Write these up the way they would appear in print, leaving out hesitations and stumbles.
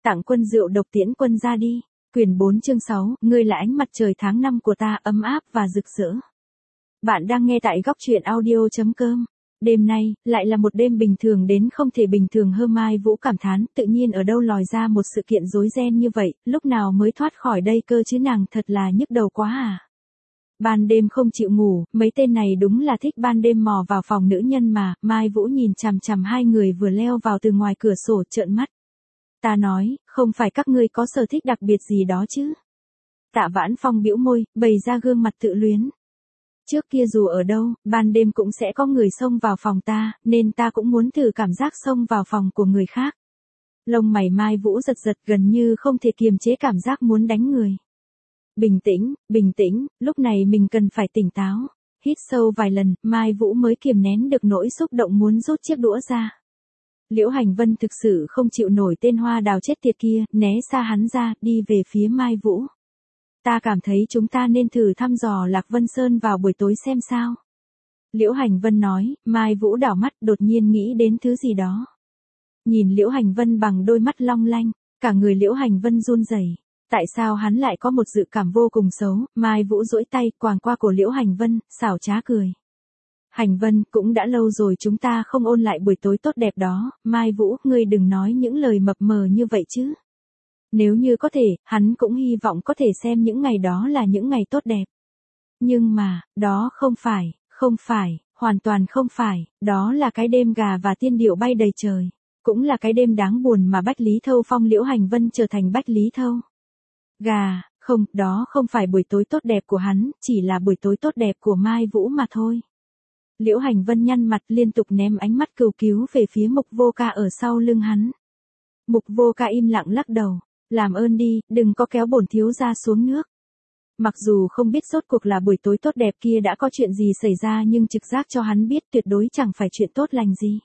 Tặng quân rượu độc tiễn quân ra đi. Quyển 4 chương 6, ngươi là ánh mặt trời tháng 5 của ta, ấm áp và rực rỡ. Bạn đang nghe tại góc truyện audio.com. Đêm nay, lại là một đêm bình thường đến không thể bình thường hơn. Mai Vũ cảm thán, tự nhiên ở đâu lòi ra một sự kiện rối ren như vậy, lúc nào mới thoát khỏi đây cơ chứ, nàng thật là nhức đầu quá à. Ban đêm không chịu ngủ, mấy tên này đúng là thích ban đêm mò vào phòng nữ nhân mà. Mai Vũ nhìn chằm chằm hai người vừa leo vào từ ngoài cửa sổ, trợn mắt. Ta nói, không phải các ngươi có sở thích đặc biệt gì đó chứ? Tạ Vãn Phong bĩu môi, bày ra gương mặt tự luyến. Trước kia dù ở đâu, ban đêm cũng sẽ có người xông vào phòng ta, nên ta cũng muốn thử cảm giác xông vào phòng của người khác. Lông mày Mai Vũ giật giật, gần như không thể kiềm chế cảm giác muốn đánh người. Bình tĩnh, lúc này mình cần phải tỉnh táo. Hít sâu vài lần, Mai Vũ mới kiềm nén được nỗi xúc động muốn rút chiếc đũa ra. Liễu Hành Vân thực sự không chịu nổi tên hoa đào chết tiệt kia, né xa hắn ra, đi về phía Mai Vũ. Ta cảm thấy chúng ta nên thử thăm dò Lạc Vân Sơn vào buổi tối xem sao. Liễu Hành Vân nói. Mai Vũ đảo mắt, đột nhiên nghĩ đến thứ gì đó. Nhìn Liễu Hành Vân bằng đôi mắt long lanh, cả người Liễu Hành Vân run rẩy. Tại sao hắn lại có một dự cảm vô cùng xấu? Mai Vũ duỗi tay quàng qua cổ Liễu Hành Vân, xảo trá cười. Hành Vân, cũng đã lâu rồi chúng ta không ôn lại buổi tối tốt đẹp đó. Mai Vũ, ngươi đừng nói những lời mập mờ như vậy chứ. Nếu như có thể, hắn cũng hy vọng có thể xem những ngày đó là những ngày tốt đẹp. Nhưng mà, đó không phải, hoàn toàn không phải, đó là cái đêm gà và tiên điệu bay đầy trời. Cũng là cái đêm đáng buồn mà Bách Lý Thâu phong Liễu Hành Vân trở thành Bách Lý Thâu. Không, đó không phải buổi tối tốt đẹp của hắn, chỉ là buổi tối tốt đẹp của Mai Vũ mà thôi. Liễu Hành Vân nhăn mặt, liên tục ném ánh mắt cầu cứu về phía Mục Vô Ca ở sau lưng hắn. Mục Vô Ca im lặng lắc đầu. Làm ơn đi, đừng có kéo bổn thiếu gia xuống nước. Mặc dù không biết rốt cuộc là buổi tối tốt đẹp kia đã có chuyện gì xảy ra, nhưng trực giác cho hắn biết tuyệt đối chẳng phải chuyện tốt lành gì.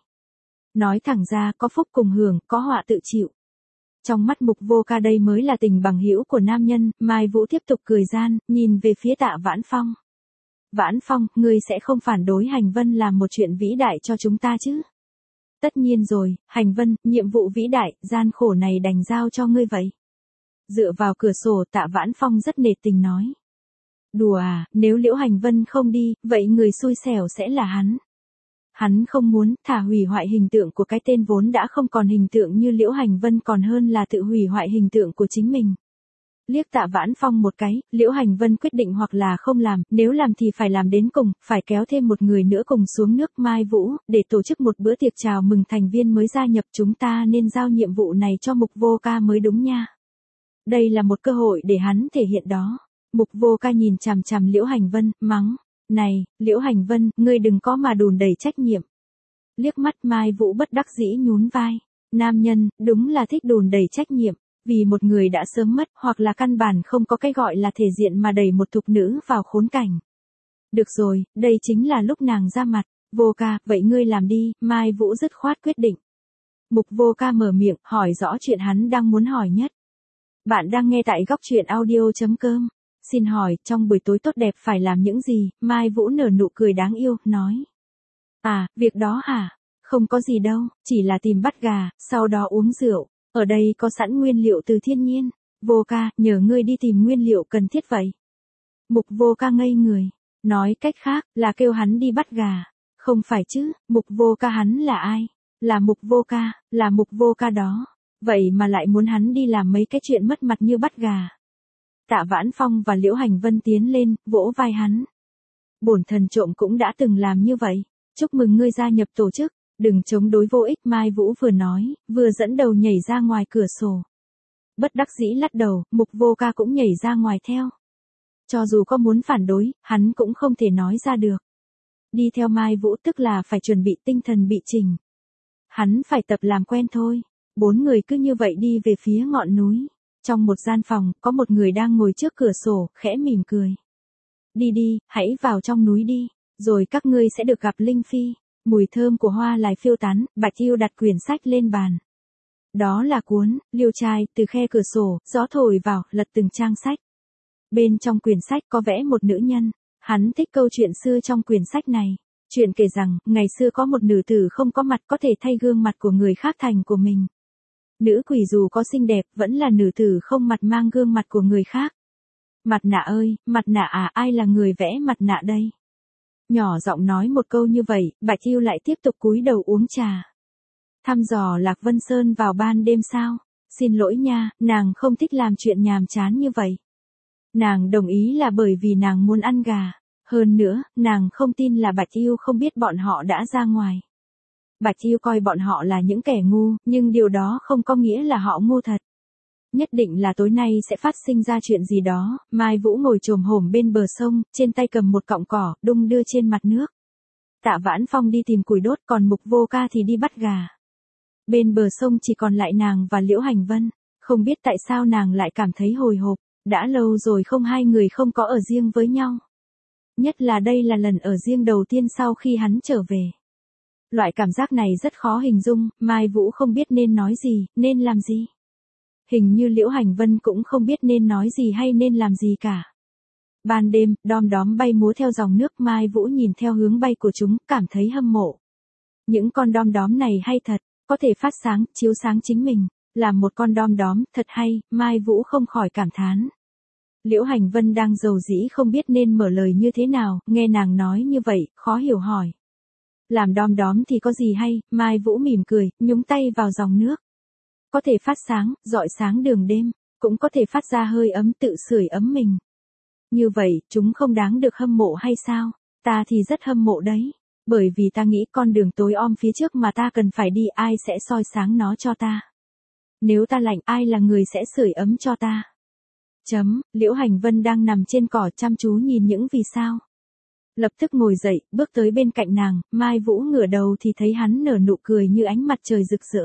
Nói thẳng ra, có phúc cùng hưởng, có họa tự chịu. Trong mắt Mục Vô Ca đây mới là tình bằng hữu của nam nhân. Mai Vũ tiếp tục cười gian, nhìn về phía Tạ Vãn Phong. Vãn Phong, ngươi sẽ không phản đối Hành Vân làm một chuyện vĩ đại cho chúng ta chứ? Tất nhiên rồi, Hành Vân, nhiệm vụ vĩ đại, gian khổ này đành giao cho ngươi vậy. Dựa vào cửa sổ, Tạ Vãn Phong rất nể tình nói. Đùa à, nếu Liễu Hành Vân không đi, vậy người xui xẻo sẽ là hắn. Hắn không muốn, thả hủy hoại hình tượng của cái tên vốn đã không còn hình tượng như Liễu Hành Vân còn hơn là tự hủy hoại hình tượng của chính mình. Liếc Tạ Vãn Phong một cái, Liễu Hành Vân quyết định hoặc là không làm, nếu làm thì phải làm đến cùng, phải kéo thêm một người nữa cùng xuống nước. Mai Vũ, để tổ chức một bữa tiệc chào mừng thành viên mới gia nhập, chúng ta nên giao nhiệm vụ này cho Mục Vô Ca mới đúng nha. Đây là một cơ hội để hắn thể hiện đó. Mục Vô Ca nhìn chằm chằm Liễu Hành Vân, mắng. Này, Liễu Hành Vân, ngươi đừng có mà đùn đẩy trách nhiệm. Liếc mắt Mai Vũ bất đắc dĩ nhún vai. Nam nhân, đúng là thích đùn đẩy trách nhiệm. Vì một người đã sớm mất, hoặc là căn bản không có cái gọi là thể diện mà đẩy một thục nữ vào khốn cảnh. Được rồi, đây chính là lúc nàng ra mặt. Vô Ca, vậy ngươi làm đi. Mai Vũ dứt khoát quyết định. Mục Vô Ca mở miệng, hỏi rõ chuyện hắn đang muốn hỏi nhất. Bạn đang nghe tại góc truyện audio.com. Xin hỏi, trong buổi tối tốt đẹp phải làm những gì? Mai Vũ nở nụ cười đáng yêu, nói. À, việc đó hả? Không có gì đâu, chỉ là tìm bắt gà, sau đó uống rượu. Ở đây có sẵn nguyên liệu từ thiên nhiên. Vô Ca, nhờ ngươi đi tìm nguyên liệu cần thiết vậy. Mục Vô Ca ngây người. Nói cách khác, là kêu hắn đi bắt gà. Không phải chứ, Mục Vô Ca hắn là ai? Là Mục Vô Ca đó. Vậy mà lại muốn hắn đi làm mấy cái chuyện mất mặt như bắt gà. Tạ Vãn Phong và Liễu Hành Vân tiến lên, vỗ vai hắn. Bổn thần trộm cũng đã từng làm như vậy. Chúc mừng ngươi gia nhập tổ chức. Đừng chống đối vô ích. Mai Vũ vừa nói, vừa dẫn đầu nhảy ra ngoài cửa sổ. Bất đắc dĩ lắc đầu, Mục Vô Ca cũng nhảy ra ngoài theo. Cho dù có muốn phản đối, hắn cũng không thể nói ra được. Đi theo Mai Vũ tức là phải chuẩn bị tinh thần bị chỉnh. Hắn phải tập làm quen thôi. 4 người cứ như vậy đi về phía ngọn núi. Trong một gian phòng, có một người đang ngồi trước cửa sổ, khẽ mỉm cười. Đi, hãy vào trong núi đi, rồi các ngươi sẽ được gặp Linh Phi. Mùi thơm của hoa lại phiêu tán, Bạch Yêu đặt quyển sách lên bàn. Đó là cuốn Liêu Trai. Từ khe cửa sổ, gió thổi vào, lật từng trang sách. Bên trong quyển sách có vẽ một nữ nhân. Hắn thích câu chuyện xưa trong quyển sách này. Chuyện kể rằng, ngày xưa có một nữ tử không có mặt có thể thay gương mặt của người khác thành của mình. Nữ quỷ dù có xinh đẹp vẫn là nữ tử không mặt mang gương mặt của người khác. Mặt nạ ơi, mặt nạ à, ai là người vẽ mặt nạ đây? Nhỏ giọng nói một câu như vậy, Bạch Yêu lại tiếp tục cúi đầu uống trà. Thăm dò Lạc Vân Sơn vào ban đêm sao? Xin lỗi nha, nàng không thích làm chuyện nhàm chán như vậy. Nàng đồng ý là bởi vì nàng muốn ăn gà. Hơn nữa, nàng không tin là Bạch Yêu không biết bọn họ đã ra ngoài. Bạch Yêu coi bọn họ là những kẻ ngu, nhưng điều đó không có nghĩa là họ ngu thật. Nhất định là tối nay sẽ phát sinh ra chuyện gì đó. Mai Vũ ngồi chồm hổm bên bờ sông, trên tay cầm một cọng cỏ, đung đưa trên mặt nước. Tạ Vãn Phong đi tìm củi đốt, còn Mục Vô Ca thì đi bắt gà. Bên bờ sông chỉ còn lại nàng và Liễu Hành Vân. Không biết tại sao nàng lại cảm thấy hồi hộp. Đã lâu rồi hai người không có ở riêng với nhau. Nhất là đây là lần ở riêng đầu tiên sau khi hắn trở về. Loại cảm giác này rất khó hình dung, Mai Vũ không biết nên nói gì, nên làm gì. Hình như Liễu Hành Vân cũng không biết nên nói gì hay nên làm gì cả. Ban đêm, đom đóm bay múa theo dòng nước, Mai Vũ nhìn theo hướng bay của chúng, cảm thấy hâm mộ. Những con đom đóm này hay thật, có thể phát sáng, chiếu sáng chính mình. Làm một con đom đóm, thật hay, Mai Vũ không khỏi cảm thán. Liễu Hành Vân đang rầu rĩ không biết nên mở lời như thế nào, nghe nàng nói như vậy, khó hiểu hỏi. Làm đom đóm thì có gì hay, Mai Vũ mỉm cười, nhúng tay vào dòng nước. Có thể phát sáng, rọi sáng đường đêm, cũng có thể phát ra hơi ấm tự sưởi ấm mình. Như vậy, chúng không đáng được hâm mộ hay sao? Ta thì rất hâm mộ đấy. Bởi vì ta nghĩ con đường tối om phía trước mà ta cần phải đi, ai sẽ soi sáng nó cho ta? Nếu ta lạnh, ai là người sẽ sưởi ấm cho ta? Liễu Hành Vân đang nằm trên cỏ chăm chú nhìn những vì sao. Lập tức ngồi dậy, bước tới bên cạnh nàng, Mai Vũ ngửa đầu thì thấy hắn nở nụ cười như ánh mặt trời rực rỡ.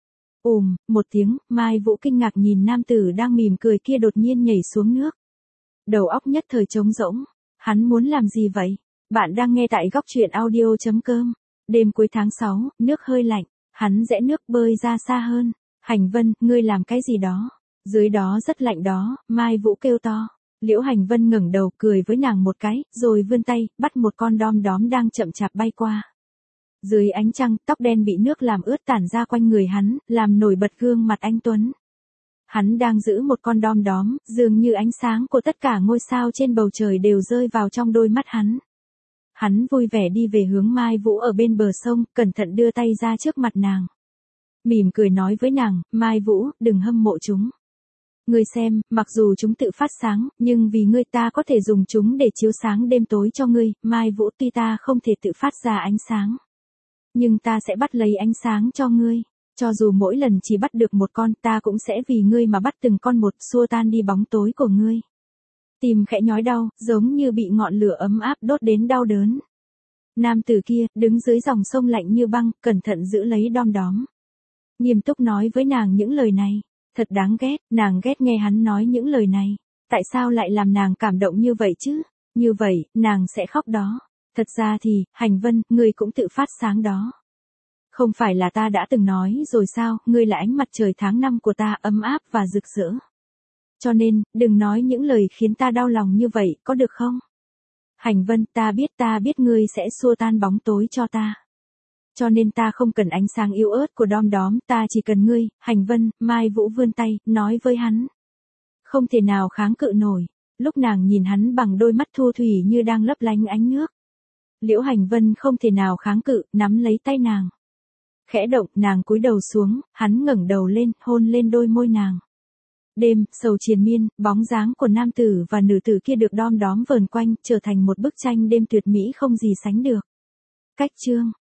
Một tiếng, Mai Vũ kinh ngạc nhìn nam tử đang mỉm cười kia đột nhiên nhảy xuống nước. Đầu óc nhất thời trống rỗng. Hắn muốn làm gì vậy? Bạn đang nghe tại góc truyện audio.com. Đêm cuối tháng 6, nước hơi lạnh. Hắn rẽ nước bơi ra xa hơn. Hành Vân, ngươi làm cái gì đó? Dưới đó rất lạnh đó, Mai Vũ kêu to. Liễu Hành Vân ngẩng đầu cười với nàng một cái, rồi vươn tay, bắt một con đom đóm đang chậm chạp bay qua. Dưới ánh trăng, tóc đen bị nước làm ướt tản ra quanh người hắn, làm nổi bật gương mặt anh tuấn. Hắn đang giữ một con đom đóm, dường như ánh sáng của tất cả ngôi sao trên bầu trời đều rơi vào trong đôi mắt hắn. Hắn vui vẻ đi về hướng Mai Vũ ở bên bờ sông, cẩn thận đưa tay ra trước mặt nàng. Mỉm cười nói với nàng, Mai Vũ, đừng hâm mộ chúng. Ngươi xem, mặc dù chúng tự phát sáng, nhưng vì ngươi ta có thể dùng chúng để chiếu sáng đêm tối cho ngươi. Mai Vũ, tuy ta không thể tự phát ra ánh sáng, nhưng ta sẽ bắt lấy ánh sáng cho ngươi. Cho dù mỗi lần chỉ bắt được một con, ta cũng sẽ vì ngươi mà bắt từng con một, xua tan đi bóng tối của ngươi. Tim khẽ nhói đau, giống như bị ngọn lửa ấm áp đốt đến đau đớn. Nam tử kia, đứng dưới dòng sông lạnh như băng, cẩn thận giữ lấy đom đóm. Nghiêm túc nói với nàng những lời này. Thật đáng ghét, nàng ghét nghe hắn nói những lời này. Tại sao lại làm nàng cảm động như vậy chứ? Như vậy, nàng sẽ khóc đó. Thật ra thì, Hành Vân, ngươi cũng tự phát sáng đó. Không phải là ta đã từng nói rồi sao, ngươi là ánh mặt trời tháng 5 của ta, ấm áp và rực rỡ. Cho nên, đừng nói những lời khiến ta đau lòng như vậy, có được không? Hành Vân, ta biết ngươi sẽ xua tan bóng tối cho ta. Cho nên ta không cần ánh sáng yếu ớt của đom đóm, ta chỉ cần ngươi. Hành Vân. Mai Vũ vươn tay, nói với hắn. Không thể nào kháng cự nổi. Lúc nàng nhìn hắn bằng đôi mắt thu thủy như đang lấp lánh ánh nước. Liễu Hành Vân không thể nào kháng cự, nắm lấy tay nàng. Khẽ động, nàng cúi đầu xuống, hắn ngẩng đầu lên, hôn lên đôi môi nàng. Đêm, sầu triền miên, bóng dáng của nam tử và nữ tử kia được đom đóm vờn quanh, trở thành một bức tranh đêm tuyệt mỹ không gì sánh được. Cách chương